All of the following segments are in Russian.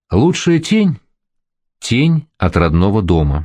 Лучшая тень — тень от родного дома.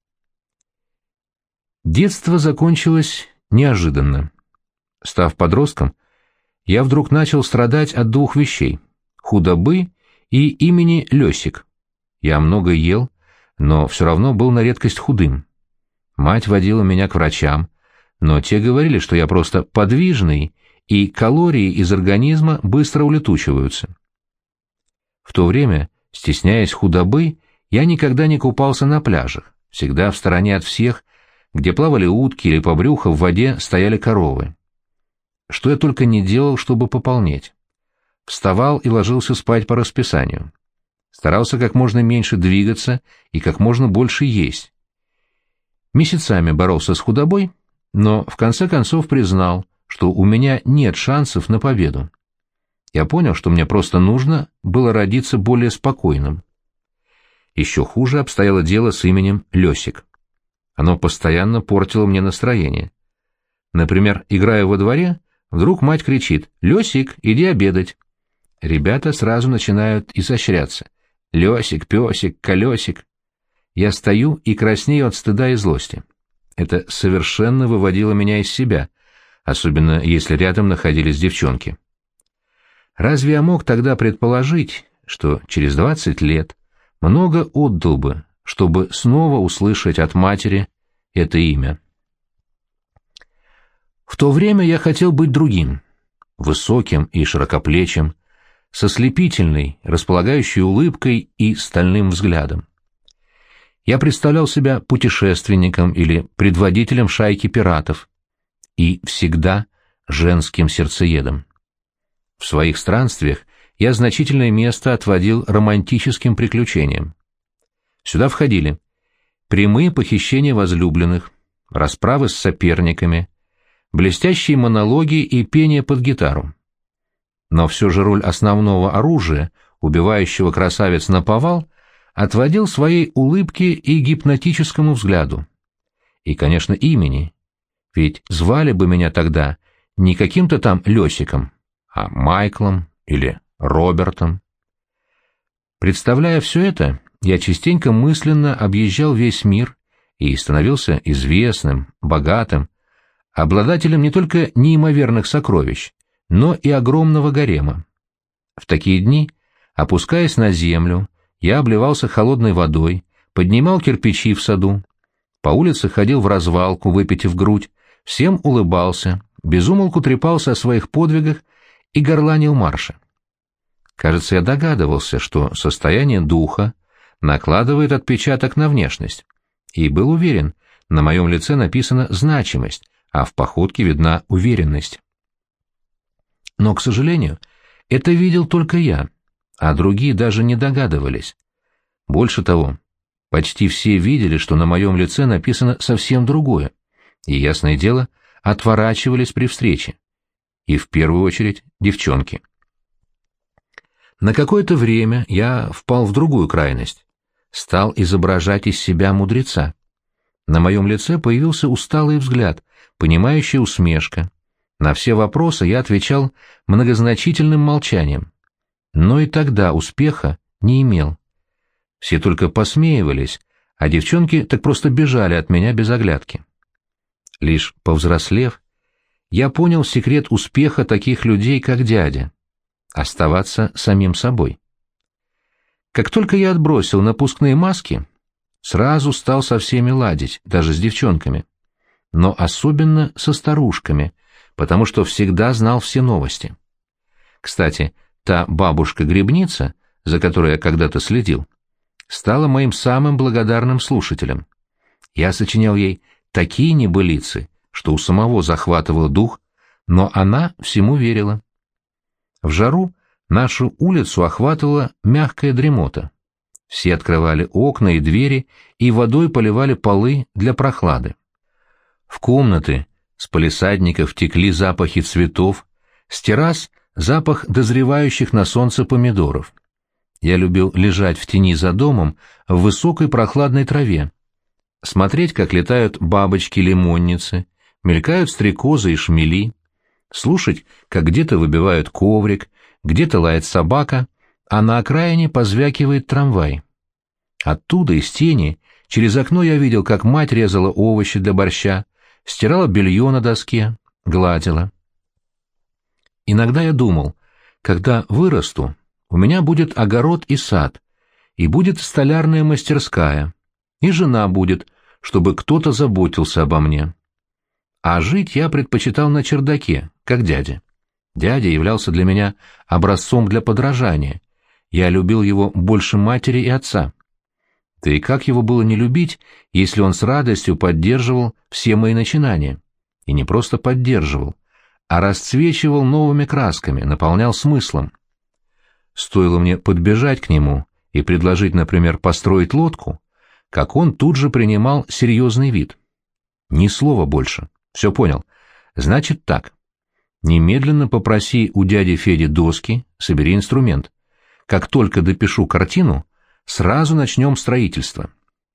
Детство закончилось неожиданно. Став подростком, я вдруг начал страдать от двух вещей — худобы и имени Лёсик. Я много ел, но все равно был на редкость худым. Мать водила меня к врачам, но те говорили, что я просто подвижный, и калории из организма быстро улетучиваются. В то время, стесняясь худобы, я никогда не купался на пляжах, всегда в стороне от всех, где плавали утки или по брюху в воде стояли коровы. Что я только не делал, чтобы пополнеть. Вставал и ложился спать по расписанию. Старался как можно меньше двигаться и как можно больше есть. Месяцами боролся с худобой, но в конце концов признал, что у меня нет шансов на победу. Я понял, что мне просто нужно было родиться более спокойным. Еще хуже обстояло дело с именем Лёсик. Оно постоянно портило мне настроение. Например, играя во дворе, вдруг мать кричит: «Лёсик, иди обедать!» Ребята сразу начинают изощряться: «Лёсик, пёсик, колёсик!» Я стою и краснею от стыда и злости. Это совершенно выводило меня из себя, особенно если рядом находились девчонки. Разве я мог тогда предположить, что через 20 лет много отдал бы, чтобы снова услышать от матери это имя? В то время я хотел быть другим, высоким и широкоплечим, со слепительной, располагающей улыбкой и стальным взглядом. Я представлял себя путешественником или предводителем шайки пиратов и всегда женским сердцеедом. В своих странствиях я значительное место отводил романтическим приключениям. Сюда входили прямые похищения возлюбленных, расправы с соперниками, блестящие монологи и пение под гитару. Но все же роль основного оружия, убивающего красавиц наповал, отводил своей улыбке и гипнотическому взгляду. И, конечно, имени. Ведь звали бы меня тогда не каким-то там Лёсиком, а Майклом или Робертом. Представляя все это, я частенько мысленно объезжал весь мир и становился известным, богатым, обладателем не только неимоверных сокровищ, но и огромного гарема. В такие дни, опускаясь на землю, я обливался холодной водой, поднимал кирпичи в саду, по улице ходил в развалку, выпитив грудь, всем улыбался, без умолку трепался о своих подвигах и горланил марши. Кажется, я догадывался, что состояние духа накладывает отпечаток на внешность, и был уверен, на моем лице написана значимость, а в походке видна уверенность. Но, к сожалению, это видел только я, а другие даже не догадывались. Больше того, почти все видели, что на моем лице написано совсем другое, и, ясное дело, отворачивались при встрече. И в первую очередь девчонки. На какое-то время я впал в другую крайность, стал изображать из себя мудреца. На моем лице появился усталый взгляд, понимающая усмешка. На все вопросы я отвечал многозначительным молчанием. Но и тогда успеха не имел. Все только посмеивались, а девчонки так просто бежали от меня без оглядки. Лишь повзрослев, я понял секрет успеха таких людей, как дядя — оставаться самим собой. Как только я отбросил напускные маски, сразу стал со всеми ладить, даже с девчонками. Но особенно со старушками, потому что всегда знал все новости. Кстати, та бабушка-грибница, за которой я когда-то следил, стала моим самым благодарным слушателем. Я сочинял ей такие небылицы, что у самого захватывало дух, но она всему верила. В жару нашу улицу охватывала мягкая дремота. Все открывали окна и двери и водой поливали полы для прохлады. В комнаты с палисадников текли запахи цветов, с террас — запах дозревающих на солнце помидоров. Я любил лежать в тени за домом в высокой прохладной траве, смотреть, как летают бабочки-лимонницы, мелькают стрекозы и шмели, слушать, как где-то выбивают коврик, где-то лает собака, а на окраине позвякивает трамвай. Оттуда, из тени, через окно я видел, как мать резала овощи для борща, стирала белье на доске, гладила. Иногда я думал, когда вырасту, у меня будет огород и сад, и будет столярная мастерская, и жена будет, чтобы кто-то заботился обо мне. А жить я предпочитал на чердаке, как дядя. Дядя являлся для меня образцом для подражания. Я любил его больше матери и отца. Да и как его было не любить, если он с радостью поддерживал все мои начинания? И не просто поддерживал, а расцвечивал новыми красками, наполнял смыслом. Стоило мне подбежать к нему и предложить, например, построить лодку, как он тут же принимал серьезный вид. Ни слова больше. Все понял. Значит так. Немедленно попроси у дяди Феди доски, собери инструмент. Как только допишу картину, сразу начнем строительство.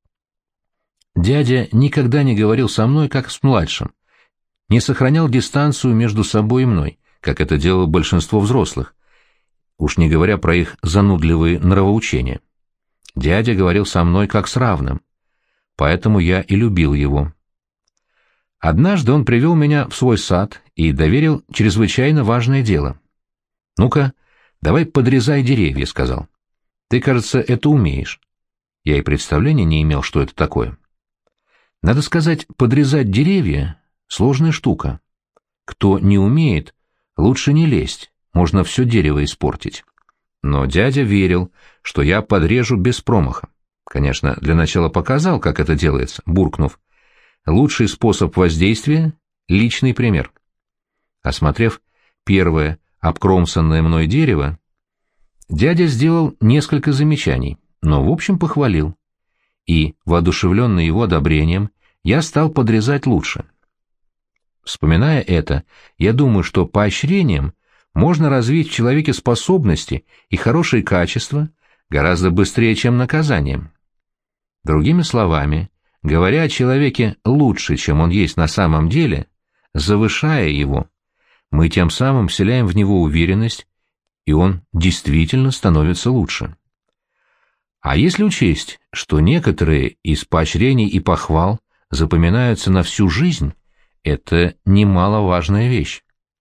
Дядя никогда не говорил со мной, как с младшим, не сохранял дистанцию между собой и мной, как это делало большинство взрослых, уж не говоря про их занудливые нравоучения. Дядя говорил со мной как с равным, поэтому я и любил его. Однажды он привел меня в свой сад и доверил чрезвычайно важное дело. «Ну-ка, давай подрезай деревья», — сказал. «Ты, кажется, это умеешь». Я и представления не имел, что это такое. Надо сказать, подрезать деревья — сложная штука. Кто не умеет, лучше не лезть, можно все дерево испортить. Но дядя верил, что я подрежу без промаха. Конечно, для начала показал, как это делается, буркнув: «Лучший способ воздействия — личный пример». Осмотрев первое обкромсанное мной дерево, дядя сделал несколько замечаний, но в общем похвалил. И, воодушевленный его одобрением, я стал подрезать лучше. Вспоминая это, я думаю, что поощрением можно развить в человеке способности и хорошие качества гораздо быстрее, чем наказанием. Другими словами, говоря о человеке лучше, чем он есть на самом деле, завышая его, мы тем самым вселяем в него уверенность, и он действительно становится лучше. А если учесть, что некоторые из поощрений и похвал запоминаются на всю жизнь, это немаловажная вещь.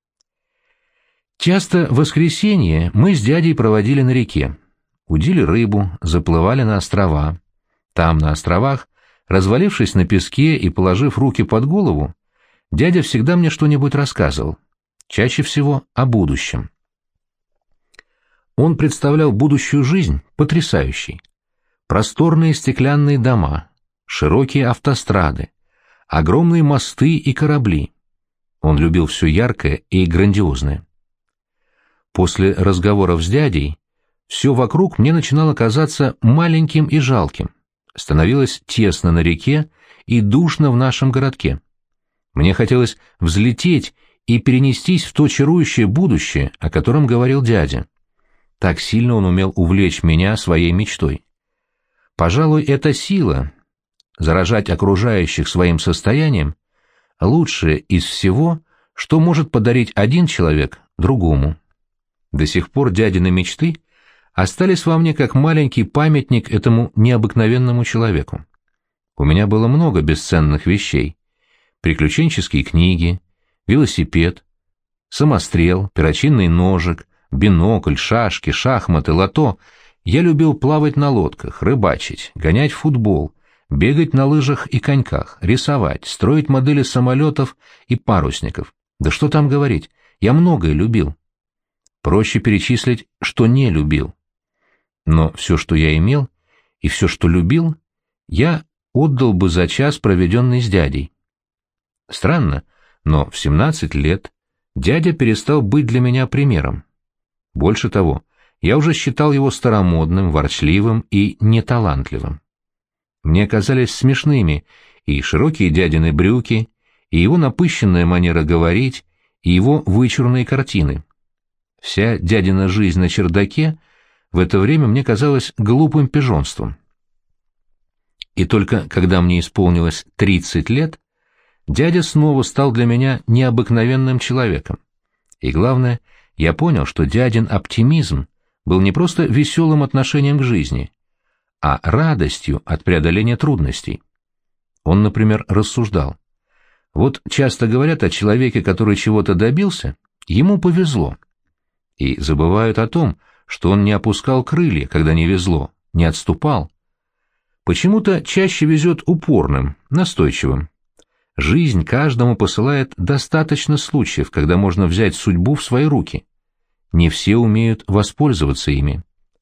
Часто в воскресенье мы с дядей проводили на реке, удили рыбу, заплывали на острова. Там, на островах, развалившись на песке и положив руки под голову, дядя всегда мне что-нибудь рассказывал, чаще всего о будущем. Он представлял будущую жизнь потрясающей. Просторные стеклянные дома, широкие автострады, огромные мосты и корабли. Он любил все яркое и грандиозное. После разговоров с дядей все вокруг мне начинало казаться маленьким и жалким. Становилось тесно на реке и душно в нашем городке. Мне хотелось взлететь и перенестись в то чарующее будущее, о котором говорил дядя. Так сильно он умел увлечь меня своей мечтой. Пожалуй, эта сила — заражать окружающих своим состоянием — лучшее из всего, что может подарить один человек другому. До сих пор дядины мечты остались во мне как маленький памятник этому необыкновенному человеку. У меня было много бесценных вещей: приключенческие книги, велосипед, самострел, перочинный ножик, бинокль, шашки, шахматы, лото. Я любил плавать на лодках, рыбачить, гонять в футбол, бегать на лыжах и коньках, рисовать, строить модели самолетов и парусников. Да что там говорить, я многое любил. Проще перечислить, что не любил. Но все, что я имел, и все, что любил, я отдал бы за час, проведенный с дядей. Странно, но в 17 лет дядя перестал быть для меня примером. Больше того, я уже считал его старомодным, ворчливым и неталантливым. Мне казались смешными и широкие дядины брюки, и его напыщенная манера говорить, и его вычурные картины. Вся дядина жизнь на чердаке в это время мне казалась глупым пижонством. И только когда мне исполнилось 30 лет, дядя снова стал для меня необыкновенным человеком. И главное, я понял, что дядин оптимизм был не просто веселым отношением к жизни, а радостью от преодоления трудностей. Он, например, рассуждал: вот часто говорят о человеке, который чего-то добился, ему повезло, и забывают о том, что он не опускал крылья, когда не везло, не отступал. Почему-то чаще везет упорным, настойчивым. Жизнь каждому посылает достаточно случаев, когда можно взять судьбу в свои руки. Не все умеют воспользоваться ими.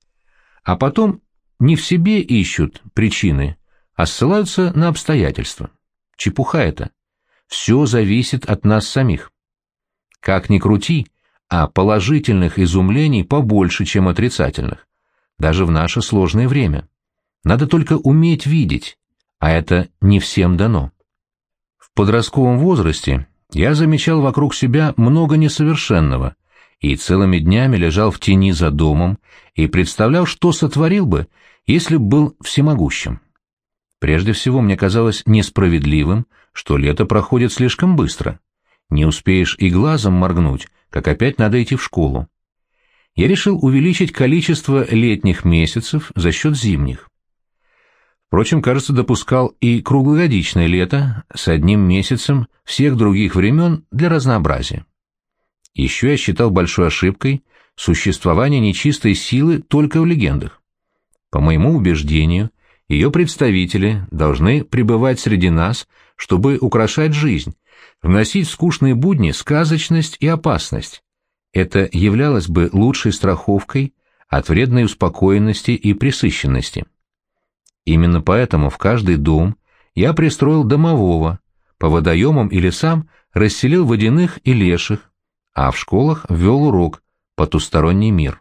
А потом не в себе ищут причины, а ссылаются на обстоятельства. Чепуха это. Все зависит от нас самих. Как ни крути, а положительных изумлений побольше, чем отрицательных, даже в наше сложное время. Надо только уметь видеть, а это не всем дано. В подростковом возрасте я замечал вокруг себя много несовершенного и целыми днями лежал в тени за домом и представлял, что сотворил бы, если б был всемогущим. Прежде всего, мне казалось несправедливым, что лето проходит слишком быстро. Не успеешь и глазом моргнуть, как опять надо идти в школу. Я решил увеличить количество летних месяцев за счет зимних. Впрочем, кажется, допускал и круглогодичное лето с одним месяцем всех других времен для разнообразия. Еще я считал большой ошибкой существование нечистой силы только в легендах. По моему убеждению, ее представители должны пребывать среди нас, чтобы украшать жизнь, вносить в скучные будни сказочность и опасность. Это являлось бы лучшей страховкой от вредной успокоенности и пресыщенности. Именно поэтому в каждый дом я пристроил домового, по водоемам и лесам расселил водяных и леших, а в школах ввел урок «Потусторонний мир».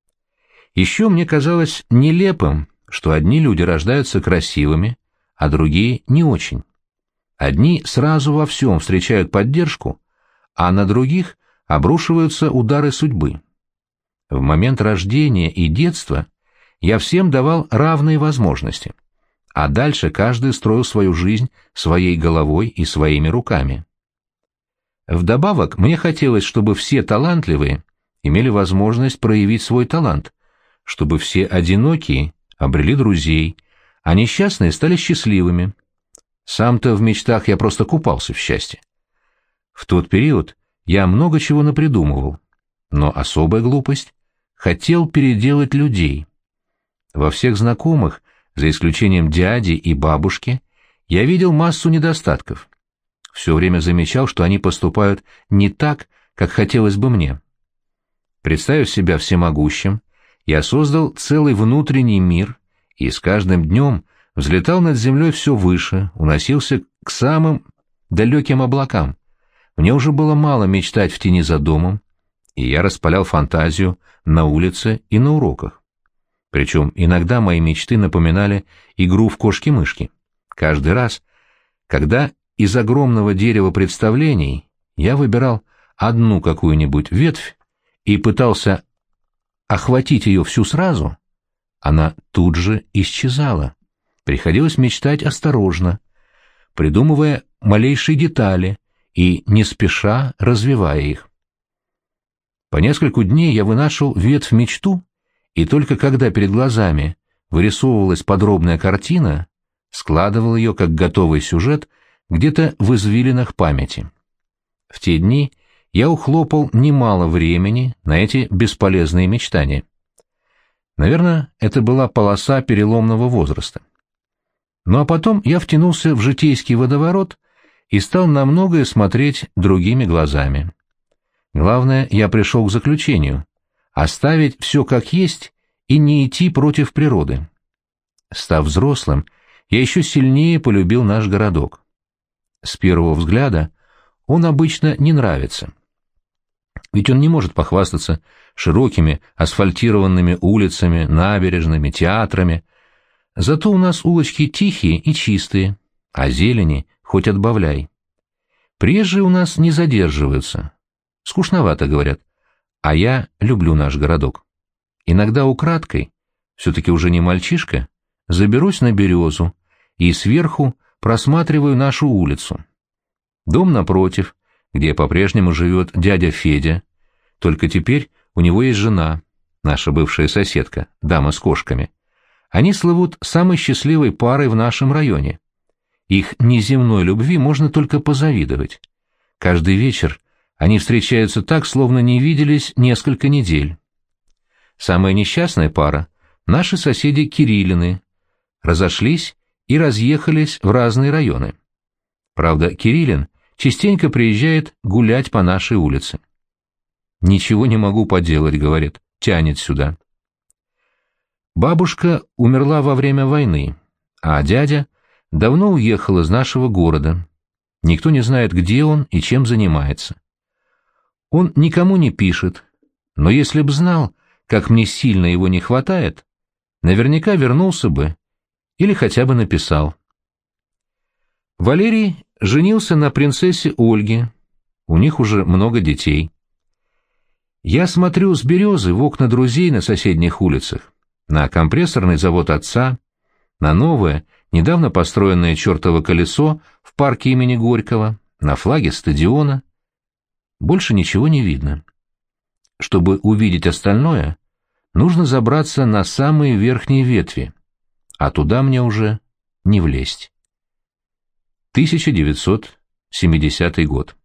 Еще мне казалось нелепым, что одни люди рождаются красивыми, а другие не очень. Одни сразу во всем встречают поддержку, а на других обрушиваются удары судьбы. В момент рождения и детства я всем давал равные возможности, а дальше каждый строил свою жизнь своей головой и своими руками. Вдобавок, мне хотелось, чтобы все талантливые имели возможность проявить свой талант, чтобы все одинокие обрели друзей, а несчастные стали счастливыми. Сам-то в мечтах я просто купался в счастье. В тот период я много чего напридумывал, но особая глупость — хотел переделать людей. Во всех знакомых, за исключением дяди и бабушки, я видел массу недостатков. Все время замечал, что они поступают не так, как хотелось бы мне. Представив себя всемогущим, я создал целый внутренний мир и с каждым днем взлетал над землей все выше, уносился к самым далеким облакам. Мне уже было мало мечтать в тени за домом, и я распалял фантазию на улице и на уроках. Причем иногда мои мечты напоминали игру в кошки-мышки. Каждый раз, когда из огромного дерева представлений я выбирал одну какую-нибудь ветвь и пытался охватить ее всю сразу, она тут же исчезала. Приходилось мечтать осторожно, придумывая малейшие детали и не спеша развивая их. По нескольку дней я вынашивал ветвь мечту, и только когда перед глазами вырисовывалась подробная картина, складывал ее как готовый сюжет где-то в извилинах памяти. В те дни я ухлопал немало времени на эти бесполезные мечтания. Наверное, это была полоса переломного возраста. Ну а потом я втянулся в житейский водоворот и стал на многое смотреть другими глазами. Главное, я пришел к заключению — оставить все как есть и не идти против природы. Став взрослым, я еще сильнее полюбил наш городок. С первого взгляда он обычно не нравится. Ведь он не может похвастаться широкими асфальтированными улицами, набережными, театрами. Зато у нас улочки тихие и чистые, а зелени хоть отбавляй. Приезжие у нас не задерживаются. Скучновато, говорят. А я люблю наш городок. Иногда украдкой, все-таки уже не мальчишка, заберусь на березу и сверху просматриваю нашу улицу. Дом напротив, где по-прежнему живет дядя Федя, только теперь у него есть жена. наша бывшая соседка, дама с кошками. Они слывут самой счастливой парой в нашем районе. Их неземной любви можно только позавидовать. Каждый вечер они встречаются так, словно не виделись несколько недель. Самая несчастная пара — наши соседи Кириллины. Разошлись и разъехались в разные районы. Правда, Кириллин частенько приезжает гулять по нашей улице. «Ничего не могу поделать», — говорит, — «тянет сюда». Бабушка умерла во время войны, а дядя давно уехал из нашего города. Никто не знает, где он и чем занимается. Он никому не пишет, но если б знал, как мне сильно его не хватает, наверняка вернулся бы или хотя бы написал. Валерий женился на принцессе Ольге, у них уже много детей. Я смотрю с березы в окна друзей на соседних улицах, на компрессорный завод отца, на новое, недавно построенное чертово колесо в парке имени Горького, на флаге стадиона. Больше ничего не видно. Чтобы увидеть остальное, нужно забраться на самые верхние ветви, а туда мне уже не влезть. 1970 год.